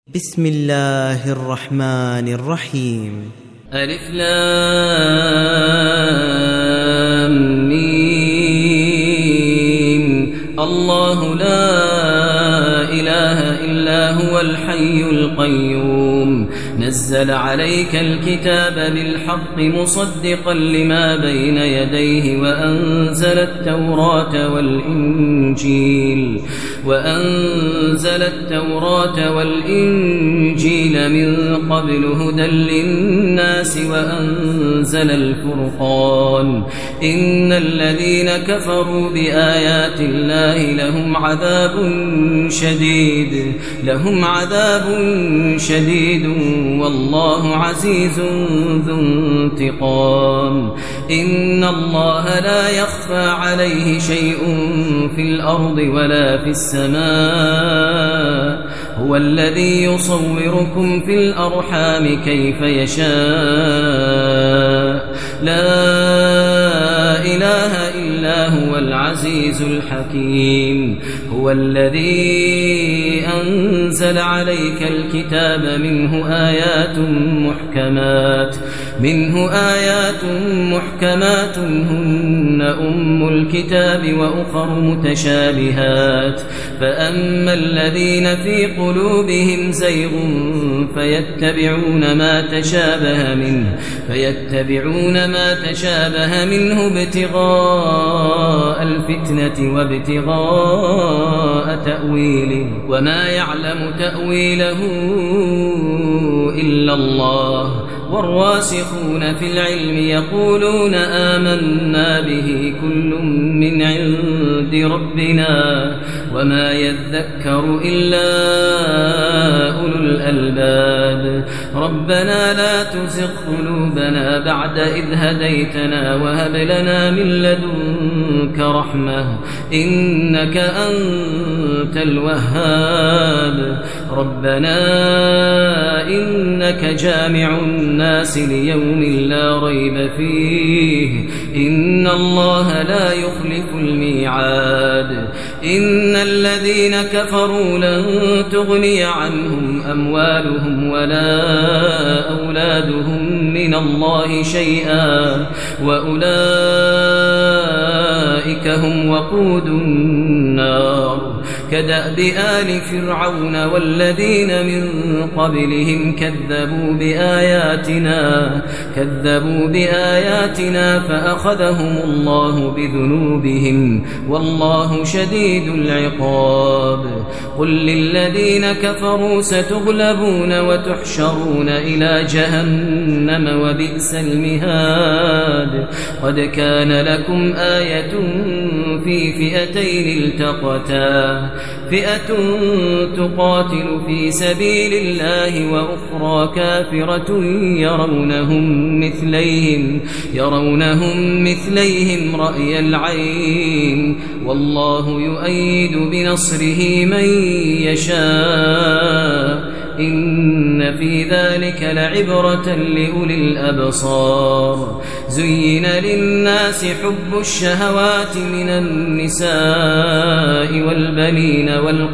بسم الله الرحمن الرحيم. ألف لام ميم. الله لا إله إلا هو الحي القيوم نزل عليك الكتاب بالحق مصدقا لما بين يديه وأنزل التوراة والإنجيل من قبل هدى للناس وأنزل الفرقان إن الذين كفروا بآيات الله لهم عذاب شديد والله عزيز ذو انتقام. إن الله لا يخفى عليه شيء في الأرض ولا في السماء هو الذي يصوركم في الأرحام كيف يشاء لا إله إلا هو العزيز الحكيم. هو الذي أنزل عليك الكتاب منه آيات محكمات هن أم الكتاب وأخر متشابهات فأما الذين في قلوبهم زيغ فيتبعون ما تشابه منه ابتغاء الفتنة وابتغاء تأويله وما يعلم تأويله إلا الله والراسخون في العلم يقولون آمنا به كل من عند ربنا وما يذكر إلا أولو الألباب. ربنا لا تزغ قلوبنا بعد إذ هديتنا وهب لنا من لدنك رحمة إنك أنت الوهاب. ربنا إنك جامع الناس ليوم لا ريب فيه إن الله لا يخلف الميعاد. إن الذين كفروا لن تغني عنهم أموالهم ولا أولادهم من الله شيئا وأولئك هم وقود النار. كدأب آل فرعون والذين من قبلهم كذبوا بآياتنا فأخذهم الله بذنوبهم والله شديد العقاب. قل للذين كفروا ستغلبون وتحشرون إلى جهنم وبئس المهاد. قد كان لكم آية في فئتين التقتا فئة تقاتل في سبيل الله وأخرى كافرة يرونهم مثليهم رأي العين والله يؤيد بنصره من يشاء إن في ذلك لعبرة لأولي الأبصار. زين للناس حب الشهوات من النساء والبنين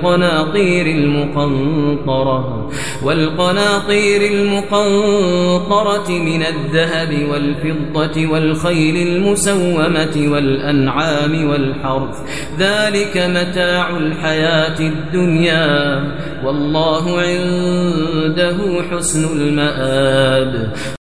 والقناطير المقنطرة من الذهب والفضة والخيل المسومة والأنعام والحرث ذلك متاع الحياة الدنيا والله عنده حسن المآب.